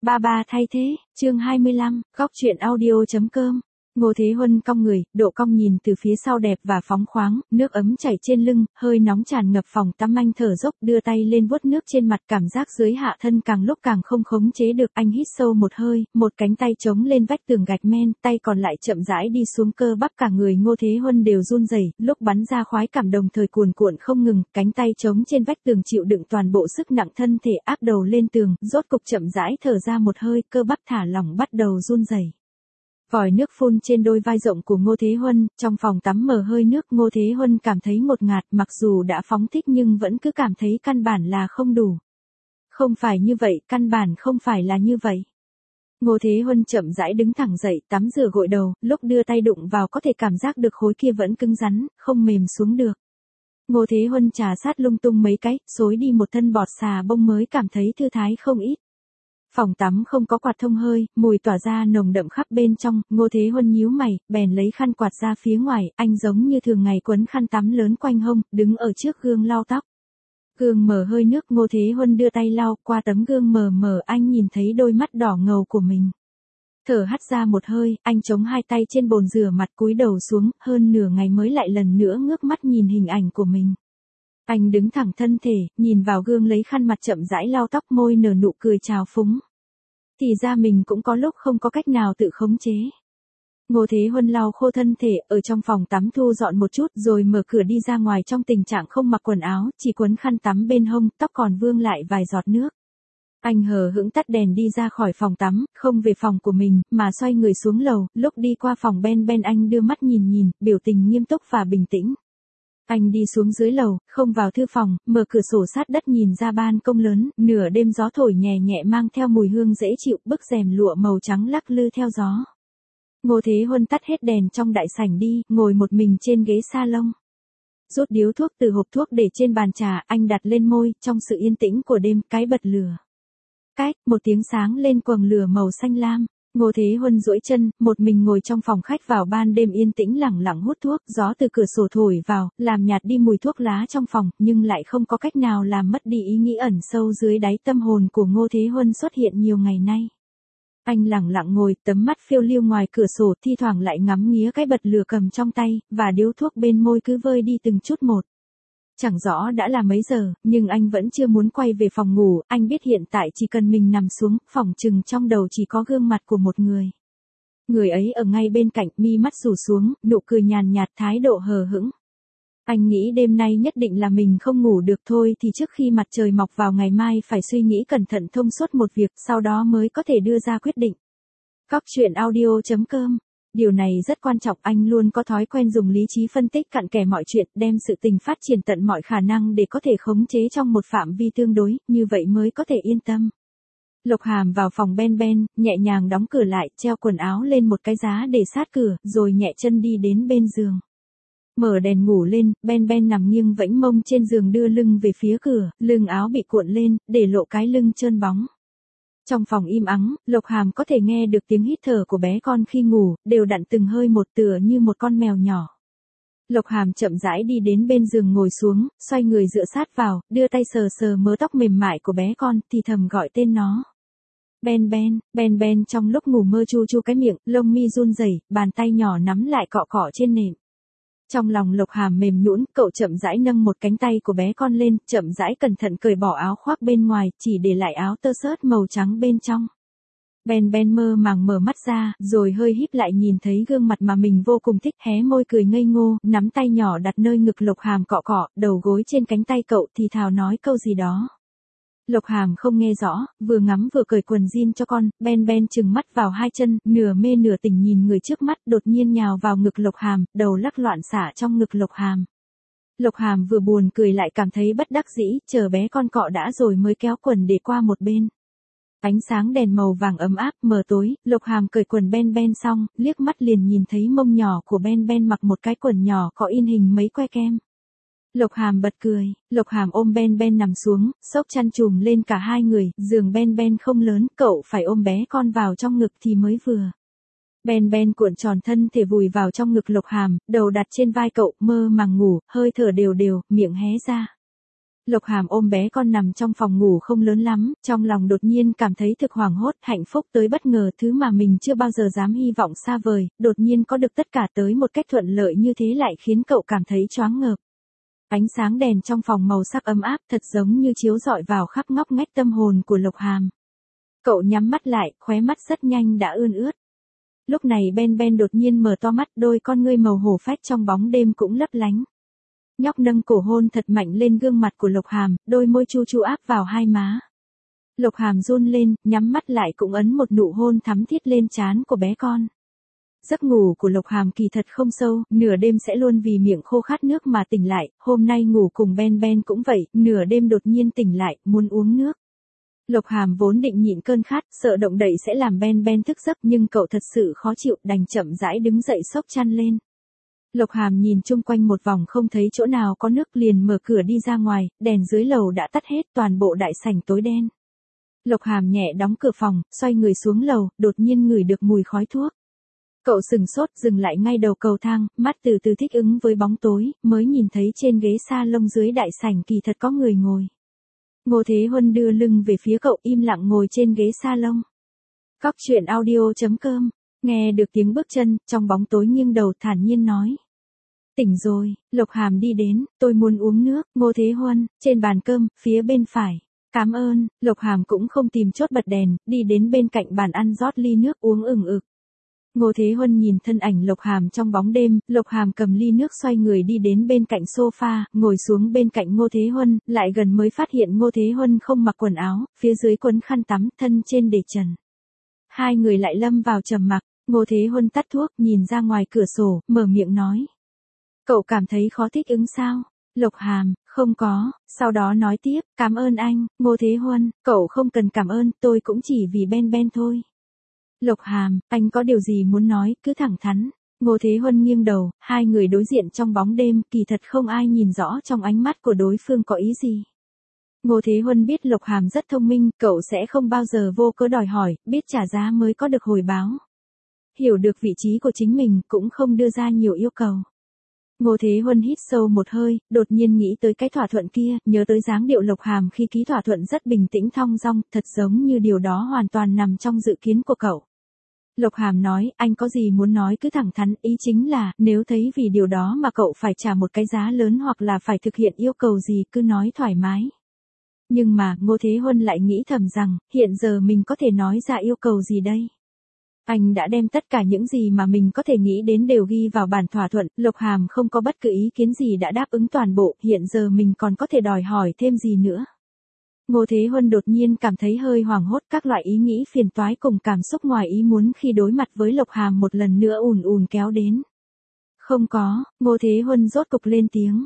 Ba ba thay thế, chương 25, góc truyện audio.com. Ngô Thế Huân cong người, độ cong nhìn từ phía sau đẹp và phóng khoáng, nước ấm chảy trên lưng, hơi nóng tràn ngập phòng tắm, anh thở dốc đưa tay lên vuốt nước trên mặt, cảm giác dưới hạ thân càng lúc càng không khống chế được. Anh hít sâu một hơi, một cánh tay chống lên vách tường gạch men, tay còn lại chậm rãi đi xuống, cơ bắp cả người Ngô Thế Huân đều run rẩy, lúc bắn ra khoái cảm đồng thời cuồn cuộn không ngừng, cánh tay chống trên vách tường chịu đựng toàn bộ sức nặng thân thể, áp đầu lên tường, rốt cục chậm rãi thở ra một hơi, cơ bắp thả lỏng bắt đầu run rẩy. Vòi nước phun trên đôi vai rộng của Ngô Thế Huân, trong phòng tắm mở hơi nước, Ngô Thế Huân cảm thấy ngột ngạt, mặc dù đã phóng thích nhưng vẫn cứ cảm thấy căn bản là không đủ. Không phải như vậy, căn bản không phải là như vậy. Ngô Thế Huân chậm rãi đứng thẳng dậy, tắm rửa gội đầu, lúc đưa tay đụng vào có thể cảm giác được khối kia vẫn cứng rắn, không mềm xuống được. Ngô Thế Huân trà sát lung tung mấy cái, xối đi một thân bọt xà bông mới cảm thấy thư thái không ít. Phòng tắm không có quạt thông hơi, mùi tỏa ra nồng đậm khắp bên trong, Ngô Thế Huân nhíu mày, bèn lấy khăn quạt ra phía ngoài, anh giống như thường ngày quấn khăn tắm lớn quanh hông, đứng ở trước gương lau tóc. Gương mở hơi nước, Ngô Thế Huân đưa tay lau, qua tấm gương mờ mờ anh nhìn thấy đôi mắt đỏ ngầu của mình. Thở hắt ra một hơi, anh chống hai tay trên bồn rửa mặt, cúi đầu xuống, hơn nửa ngày mới lại lần nữa ngước mắt nhìn hình ảnh của mình. Anh đứng thẳng thân thể, nhìn vào gương lấy khăn mặt chậm rãi lau tóc, môi nở nụ cười trào phúng. Thì ra mình cũng có lúc không có cách nào tự khống chế. Ngô Thế Huân lau khô thân thể, ở trong phòng tắm thu dọn một chút rồi mở cửa đi ra ngoài trong tình trạng không mặc quần áo, chỉ quấn khăn tắm bên hông, tóc còn vương lại vài giọt nước. Anh hờ hững tắt đèn đi ra khỏi phòng tắm, không về phòng của mình, mà xoay người xuống lầu, lúc đi qua phòng Ben Ben anh đưa mắt nhìn, biểu tình nghiêm túc và bình tĩnh. Anh đi xuống dưới lầu, không vào thư phòng, mở cửa sổ sát đất nhìn ra ban công lớn, nửa đêm gió thổi nhẹ nhẹ mang theo mùi hương dễ chịu, bức rèm lụa màu trắng lắc lư theo gió. Ngô Thế Huân tắt hết đèn trong đại sảnh đi, ngồi một mình trên ghế salon. Rút điếu thuốc từ hộp thuốc để trên bàn trà, anh đặt lên môi, trong sự yên tĩnh của đêm, cái bật lửa. Cách, một tiếng sáng lên quầng lửa màu xanh lam. Ngô Thế Huân duỗi chân, một mình ngồi trong phòng khách vào ban đêm yên tĩnh lẳng lặng hút thuốc, gió từ cửa sổ thổi vào, làm nhạt đi mùi thuốc lá trong phòng, nhưng lại không có cách nào làm mất đi ý nghĩ ẩn sâu dưới đáy tâm hồn của Ngô Thế Huân xuất hiện nhiều ngày nay. Anh lẳng lặng ngồi, tấm mắt phiêu lưu ngoài cửa sổ, thi thoảng lại ngắm nghía cái bật lửa cầm trong tay, và điếu thuốc bên môi cứ vơi đi từng chút một. Chẳng rõ đã là mấy giờ, nhưng anh vẫn chưa muốn quay về phòng ngủ, anh biết hiện tại chỉ cần mình nằm xuống, phỏng chừng trong đầu chỉ có gương mặt của một người. Người ấy ở ngay bên cạnh, mi mắt rủ xuống, nụ cười nhàn nhạt, thái độ hờ hững. Anh nghĩ đêm nay nhất định là mình không ngủ được thôi, thì trước khi mặt trời mọc vào ngày mai phải suy nghĩ cẩn thận thông suốt một việc, sau đó mới có thể đưa ra quyết định. Góc truyện audio.com. Điều này rất quan trọng, anh luôn có thói quen dùng lý trí phân tích cặn kẽ mọi chuyện, đem sự tình phát triển tận mọi khả năng để có thể khống chế trong một phạm vi tương đối, như vậy mới có thể yên tâm. Lộc Hàm vào phòng Ben Ben, nhẹ nhàng đóng cửa lại, treo quần áo lên một cái giá để sát cửa, rồi nhẹ chân đi đến bên giường. Mở đèn ngủ lên, Ben Ben nằm nghiêng vẫy mông trên giường đưa lưng về phía cửa, lưng áo bị cuộn lên, để lộ cái lưng trơn bóng. Trong phòng im ắng, Lộc Hàm có thể nghe được tiếng hít thở của bé con khi ngủ, đều đặn từng hơi một, tựa như một con mèo nhỏ. Lộc Hàm chậm rãi đi đến bên giường ngồi xuống, xoay người dựa sát vào, đưa tay sờ sờ mớ tóc mềm mại của bé con, thì thầm gọi tên nó. Ben Ben, Ben Ben trong lúc ngủ mơ chu chu cái miệng, lông mi run rẩy, bàn tay nhỏ nắm lại cọ cọ trên nệm. Trong lòng Lộc Hàm mềm nhũn, cậu chậm rãi nâng một cánh tay của bé con lên, chậm rãi cẩn thận cởi bỏ áo khoác bên ngoài, chỉ để lại áo tơ sớt màu trắng bên trong. Ben Ben mơ màng mở mắt ra, rồi hơi híp lại nhìn thấy gương mặt mà mình vô cùng thích, hé môi cười ngây ngô, nắm tay nhỏ đặt nơi ngực Lộc Hàm cọ cọ, đầu gối trên cánh tay cậu, thì thào nói câu gì đó. Lộc Hàm không nghe rõ, vừa ngắm vừa cởi quần jean cho con, Ben Ben trừng mắt vào hai chân, nửa mê nửa tỉnh nhìn người trước mắt, đột nhiên nhào vào ngực Lộc Hàm, đầu lắc loạn xả trong ngực Lộc Hàm. Lộc Hàm vừa buồn cười lại cảm thấy bất đắc dĩ, chờ bé con cọ đã rồi mới kéo quần để qua một bên. Ánh sáng đèn màu vàng ấm áp, mờ tối, Lộc Hàm cởi quần Ben Ben xong, liếc mắt liền nhìn thấy mông nhỏ của Ben Ben mặc một cái quần nhỏ có in hình mấy que kem. Lộc Hàm bật cười, Lộc Hàm ôm Ben Ben nằm xuống, xốc chăn trùm lên cả hai người, giường Ben Ben không lớn, cậu phải ôm bé con vào trong ngực thì mới vừa. Ben Ben cuộn tròn thân thể vùi vào trong ngực Lộc Hàm, đầu đặt trên vai cậu, mơ màng ngủ, hơi thở đều đều, miệng hé ra. Lộc Hàm ôm bé con nằm trong phòng ngủ không lớn lắm, trong lòng đột nhiên cảm thấy thực hoảng hốt, hạnh phúc tới bất ngờ, thứ mà mình chưa bao giờ dám hy vọng xa vời, đột nhiên có được tất cả tới một cách thuận lợi như thế lại khiến cậu cảm thấy choáng ngợp. Ánh sáng đèn trong phòng màu sắc ấm áp thật giống như chiếu rọi vào khắp ngóc ngách tâm hồn của Lộc Hàm. Cậu nhắm mắt lại, khóe mắt rất nhanh đã ươn ướt. Lúc này Ben Ben đột nhiên mở to mắt, đôi con ngươi màu hổ phách trong bóng đêm cũng lấp lánh. Nhóc nâng cổ hôn thật mạnh lên gương mặt của Lộc Hàm, đôi môi chu chu áp vào hai má. Lộc Hàm run lên, nhắm mắt lại cũng ấn một nụ hôn thắm thiết lên trán của bé con. Giấc ngủ của Lộc Hàm kỳ thật không sâu, nửa đêm sẽ luôn vì miệng khô khát nước mà tỉnh lại, hôm nay ngủ cùng Ben Ben cũng vậy, nửa đêm đột nhiên tỉnh lại, muốn uống nước. Lộc Hàm vốn định nhịn cơn khát, sợ động đậy sẽ làm Ben Ben thức giấc nhưng cậu thật sự khó chịu, đành chậm rãi đứng dậy xốc chăn lên. Lộc Hàm nhìn chung quanh một vòng không thấy chỗ nào có nước liền mở cửa đi ra ngoài, đèn dưới lầu đã tắt hết, toàn bộ đại sảnh tối đen. Lộc Hàm nhẹ đóng cửa phòng, xoay người xuống lầu, đột nhiên ngửi được mùi khói thuốc. Cậu sừng sốt dừng lại ngay đầu cầu thang, mắt từ từ thích ứng với bóng tối, mới nhìn thấy trên ghế salon dưới đại sảnh kỳ thật có người ngồi. Ngô Thế Huân đưa lưng về phía cậu im lặng ngồi trên ghế salon. Cóc truyện audio.com, nghe được tiếng bước chân, trong bóng tối nghiêng đầu thản nhiên nói. Tỉnh rồi, Lộc Hàm đi đến, tôi muốn uống nước, Ngô Thế Huân, trên bàn cơm, phía bên phải. Cảm ơn, Lộc Hàm cũng không tìm chốt bật đèn, đi đến bên cạnh bàn ăn rót ly nước uống ừng ực. Ngô Thế Huân nhìn thân ảnh Lộc Hàm trong bóng đêm, Lộc Hàm cầm ly nước xoay người đi đến bên cạnh sofa, ngồi xuống bên cạnh Ngô Thế Huân, lại gần mới phát hiện Ngô Thế Huân không mặc quần áo, phía dưới quấn khăn tắm, thân trên để trần. Hai người lại lâm vào trầm mặc, Ngô Thế Huân tắt thuốc, nhìn ra ngoài cửa sổ, mở miệng nói. Cậu cảm thấy khó thích ứng sao? Lộc Hàm, không có, sau đó nói tiếp, cảm ơn anh, Ngô Thế Huân, cậu không cần cảm ơn, tôi cũng chỉ vì Ben Ben thôi. Lộc Hàm, anh có điều gì muốn nói, cứ thẳng thắn. Ngô Thế Huân nghiêng đầu, hai người đối diện trong bóng đêm, kỳ thật không ai nhìn rõ trong ánh mắt của đối phương có ý gì. Ngô Thế Huân biết Lộc Hàm rất thông minh, cậu sẽ không bao giờ vô cớ đòi hỏi, biết trả giá mới có được hồi báo. Hiểu được vị trí của chính mình, cũng không đưa ra nhiều yêu cầu. Ngô Thế Huân hít sâu một hơi, đột nhiên nghĩ tới cái thỏa thuận kia, nhớ tới dáng điệu Lộc Hàm khi ký thỏa thuận rất bình tĩnh thong dong, thật giống như điều đó hoàn toàn nằm trong dự kiến của cậu. Lộc Hàm nói, anh có gì muốn nói cứ thẳng thắn, ý chính là, nếu thấy vì điều đó mà cậu phải trả một cái giá lớn hoặc là phải thực hiện yêu cầu gì cứ nói thoải mái. Nhưng mà, Ngô Thế Huân lại nghĩ thầm rằng, hiện giờ mình có thể nói ra yêu cầu gì đây? Anh đã đem tất cả những gì mà mình có thể nghĩ đến đều ghi vào bản thỏa thuận, Lộc Hàm không có bất cứ ý kiến gì đã đáp ứng toàn bộ, hiện giờ mình còn có thể đòi hỏi thêm gì nữa. Ngô Thế Huân đột nhiên cảm thấy hơi hoảng hốt, các loại ý nghĩ phiền toái cùng cảm xúc ngoài ý muốn khi đối mặt với Lộc Hàm một lần nữa ùn ùn kéo đến. Không có, Ngô Thế Huân rốt cục lên tiếng.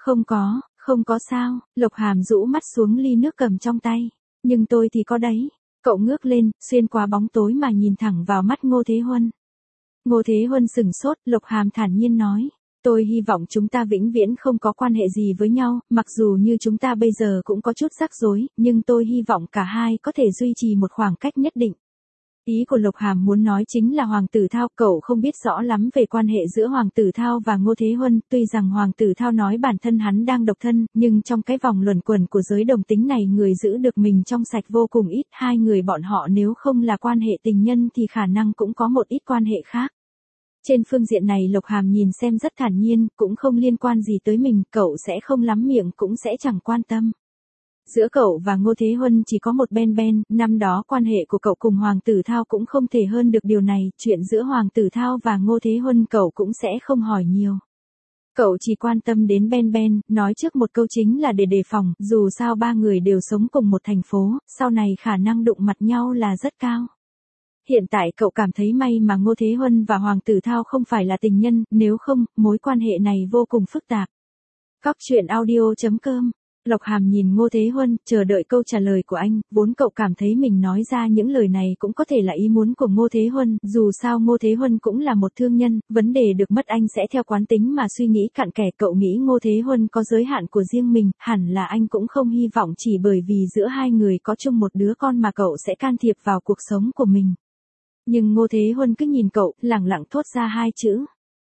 Không có sao, Lộc Hàm rũ mắt xuống ly nước cầm trong tay. Nhưng tôi thì có đấy. Cậu ngước lên, xuyên qua bóng tối mà nhìn thẳng vào mắt Ngô Thế Huân. Ngô Thế Huân sừng sốt, Lộc Hàm thản nhiên nói. Tôi hy vọng chúng ta vĩnh viễn không có quan hệ gì với nhau, mặc dù như chúng ta bây giờ cũng có chút rắc rối, nhưng tôi hy vọng cả hai có thể duy trì một khoảng cách nhất định. Ý của Lộc Hàm muốn nói chính là Hoàng tử Thao, cậu không biết rõ lắm về quan hệ giữa Hoàng tử Thao và Ngô Thế Huân, tuy rằng Hoàng tử Thao nói bản thân hắn đang độc thân, nhưng trong cái vòng luẩn quẩn của giới đồng tính này người giữ được mình trong sạch vô cùng ít, hai người bọn họ nếu không là quan hệ tình nhân thì khả năng cũng có một ít quan hệ khác. Trên phương diện này Lộc Hàm nhìn xem rất thản nhiên, cũng không liên quan gì tới mình, cậu sẽ không lắm miệng cũng sẽ chẳng quan tâm. Giữa cậu và Ngô Thế Huân chỉ có một Ben Ben, năm đó quan hệ của cậu cùng Hoàng tử Thao cũng không thể hơn được điều này, chuyện giữa Hoàng tử Thao và Ngô Thế Huân cậu cũng sẽ không hỏi nhiều. Cậu chỉ quan tâm đến Ben Ben, nói trước một câu chính là để đề phòng, dù sao ba người đều sống cùng một thành phố, sau này khả năng đụng mặt nhau là rất cao. Hiện tại cậu cảm thấy may mà Ngô Thế Huân và Hoàng tử Thao không phải là tình nhân, nếu không, mối quan hệ này vô cùng phức tạp. Cóc truyện audio.com. Lộc Hàm nhìn Ngô Thế Huân, chờ đợi câu trả lời của anh, vốn cậu cảm thấy mình nói ra những lời này cũng có thể là ý muốn của Ngô Thế Huân, dù sao Ngô Thế Huân cũng là một thương nhân, vấn đề được mất anh sẽ theo quán tính mà suy nghĩ cặn kẽ, cậu nghĩ Ngô Thế Huân có giới hạn của riêng mình, hẳn là anh cũng không hy vọng chỉ bởi vì giữa hai người có chung một đứa con mà cậu sẽ can thiệp vào cuộc sống của mình. Nhưng Ngô Thế Huân cứ nhìn cậu, lẳng lặng thốt ra hai chữ.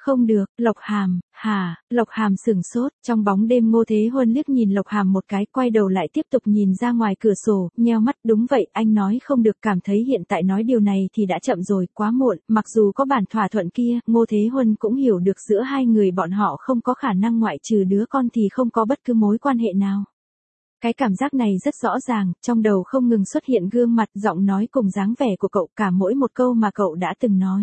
Không được, Lộc Hàm, hả, Lộc Hàm sửng sốt, trong bóng đêm Ngô Thế Huân liếc nhìn Lộc Hàm một cái, quay đầu lại tiếp tục nhìn ra ngoài cửa sổ, nheo mắt, đúng vậy, anh nói không được, cảm thấy hiện tại nói điều này thì đã chậm rồi, quá muộn, mặc dù có bản thỏa thuận kia, Ngô Thế Huân cũng hiểu được giữa hai người bọn họ không có khả năng ngoại trừ đứa con thì không có bất cứ mối quan hệ nào. Cái cảm giác này rất rõ ràng, trong đầu không ngừng xuất hiện gương mặt, giọng nói cùng dáng vẻ của cậu, cả mỗi một câu mà cậu đã từng nói.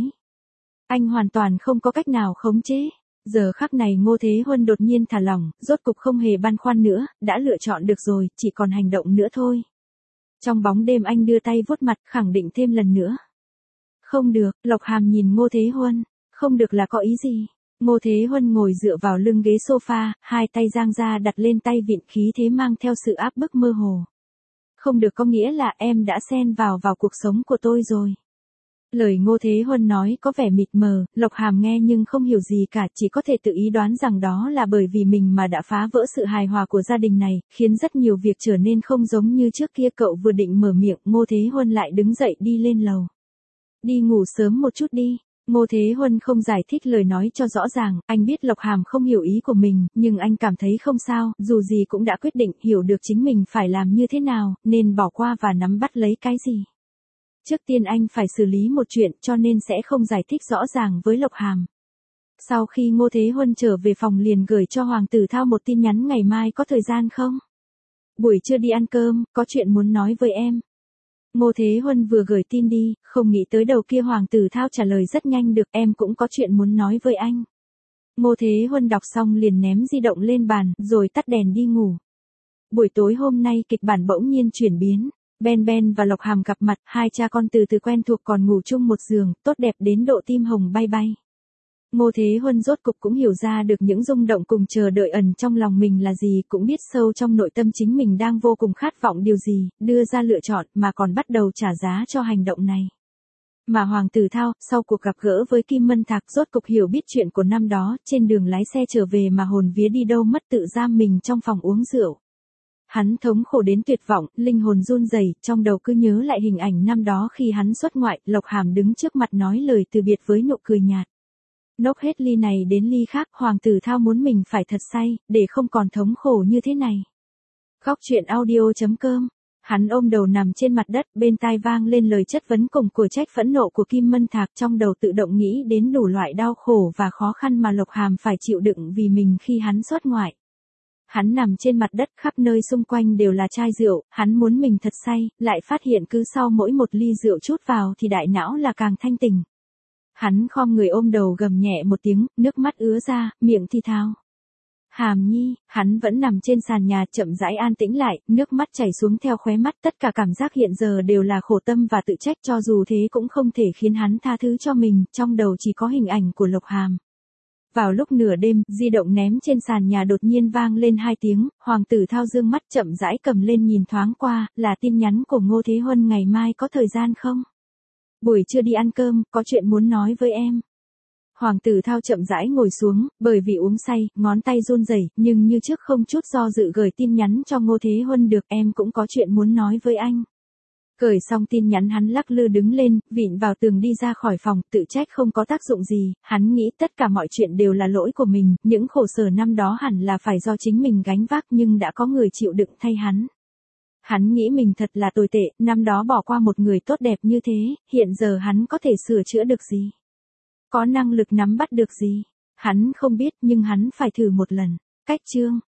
Anh hoàn toàn không có cách nào khống chế. Giờ khắc này Ngô Thế Huân đột nhiên thả lỏng, rốt cục không hề băn khoăn nữa, đã lựa chọn được rồi, chỉ còn hành động nữa thôi. Trong bóng đêm anh đưa tay vuốt mặt, khẳng định thêm lần nữa. Không được, Lộc Hàm nhìn Ngô Thế Huân. Không được là có ý gì? Ngô Thế Huân ngồi dựa vào lưng ghế sofa, hai tay giang ra đặt lên tay vịn, khí thế mang theo sự áp bức mơ hồ. Không được có nghĩa là em đã xen vào cuộc sống của tôi rồi. Lời Ngô Thế Huân nói có vẻ mịt mờ, Lộc Hàm nghe nhưng không hiểu gì cả, chỉ có thể tự ý đoán rằng đó là bởi vì mình mà đã phá vỡ sự hài hòa của gia đình này, khiến rất nhiều việc trở nên không giống như trước kia. Cậu vừa định mở miệng, Ngô Thế Huân lại đứng dậy đi lên lầu. Đi ngủ sớm một chút đi. Ngô Thế Huân không giải thích lời nói cho rõ ràng, anh biết Lộc Hàm không hiểu ý của mình, nhưng anh cảm thấy không sao, dù gì cũng đã quyết định, hiểu được chính mình phải làm như thế nào, nên bỏ qua và nắm bắt lấy cái gì. Trước tiên anh phải xử lý một chuyện, cho nên sẽ không giải thích rõ ràng với Lộc Hàm. Sau khi Ngô Thế Huân trở về phòng liền gửi cho Hoàng Tử Thao một tin nhắn, ngày mai có thời gian không? Buổi trưa đi ăn cơm, có chuyện muốn nói với em. Ngô Thế Huân vừa gửi tin đi, không nghĩ tới đầu kia Hoàng Tử Thao trả lời rất nhanh, được, em cũng có chuyện muốn nói với anh. Ngô Thế Huân đọc xong liền ném di động lên bàn, rồi tắt đèn đi ngủ. Buổi tối hôm nay kịch bản bỗng nhiên chuyển biến. Ben Ben và Lộc Hàm gặp mặt, hai cha con từ từ quen thuộc còn ngủ chung một giường, tốt đẹp đến độ tim hồng bay bay. Ngô Thế Huân rốt cục cũng hiểu ra được những rung động cùng chờ đợi ẩn trong lòng mình là gì, cũng biết sâu trong nội tâm chính mình đang vô cùng khát vọng điều gì, đưa ra lựa chọn mà còn bắt đầu trả giá cho hành động này. Mà Hoàng Tử Thao, sau cuộc gặp gỡ với Kim Mân Thạc, rốt cục hiểu biết chuyện của năm đó, trên đường lái xe trở về mà hồn vía đi đâu mất, tự giam mình trong phòng uống rượu. Hắn thống khổ đến tuyệt vọng, linh hồn run rẩy, trong đầu cứ nhớ lại hình ảnh năm đó khi hắn xuất ngoại, Lộc Hàm đứng trước mặt nói lời từ biệt với nụ cười nhạt. Nốc hết ly này đến ly khác, Hoàng Tử Thao muốn mình phải thật say, để không còn thống khổ như thế này. Góc truyện audio.com. Hắn ôm đầu nằm trên mặt đất, bên tai vang lên lời chất vấn cùng của trách phẫn nộ của Kim Mân Thạc, trong đầu tự động nghĩ đến đủ loại đau khổ và khó khăn mà Lộc Hàm phải chịu đựng vì mình khi hắn xuất ngoại. Hắn nằm trên mặt đất, khắp nơi xung quanh đều là chai rượu, hắn muốn mình thật say, lại phát hiện cứ sau mỗi một ly rượu chút vào thì đại não là càng thanh tỉnh. Hắn khom người ôm đầu gầm nhẹ một tiếng, nước mắt ứa ra, miệng thì thào. Hàm Nhi, hắn vẫn nằm trên sàn nhà chậm rãi an tĩnh lại, nước mắt chảy xuống theo khóe mắt, tất cả cảm giác hiện giờ đều là khổ tâm và tự trách, cho dù thế cũng không thể khiến hắn tha thứ cho mình, trong đầu chỉ có hình ảnh của Lộc Hàm. Vào lúc nửa đêm, di động ném trên sàn nhà đột nhiên vang lên 2 tiếng, Hoàng Tử Thao dương mắt chậm rãi cầm lên nhìn thoáng qua, là tin nhắn của Ngô Thế Huân, ngày mai có thời gian không? Buổi trưa đi ăn cơm, có chuyện muốn nói với em. Hoàng Tử Thao chậm rãi ngồi xuống, bởi vì uống say, ngón tay run rẩy, nhưng như trước không chút do dự gửi tin nhắn cho Ngô Thế Huân, được, em cũng có chuyện muốn nói với anh. Gửi xong tin nhắn hắn lắc lư đứng lên, vịn vào tường đi ra khỏi phòng, tự trách không có tác dụng gì, hắn nghĩ tất cả mọi chuyện đều là lỗi của mình, những khổ sở năm đó hẳn là phải do chính mình gánh vác, nhưng đã có người chịu đựng thay hắn. Hắn nghĩ mình thật là tồi tệ, năm đó bỏ qua một người tốt đẹp như thế, hiện giờ hắn có thể sửa chữa được gì? Có năng lực nắm bắt được gì? Hắn không biết, nhưng hắn phải thử một lần. Cách chương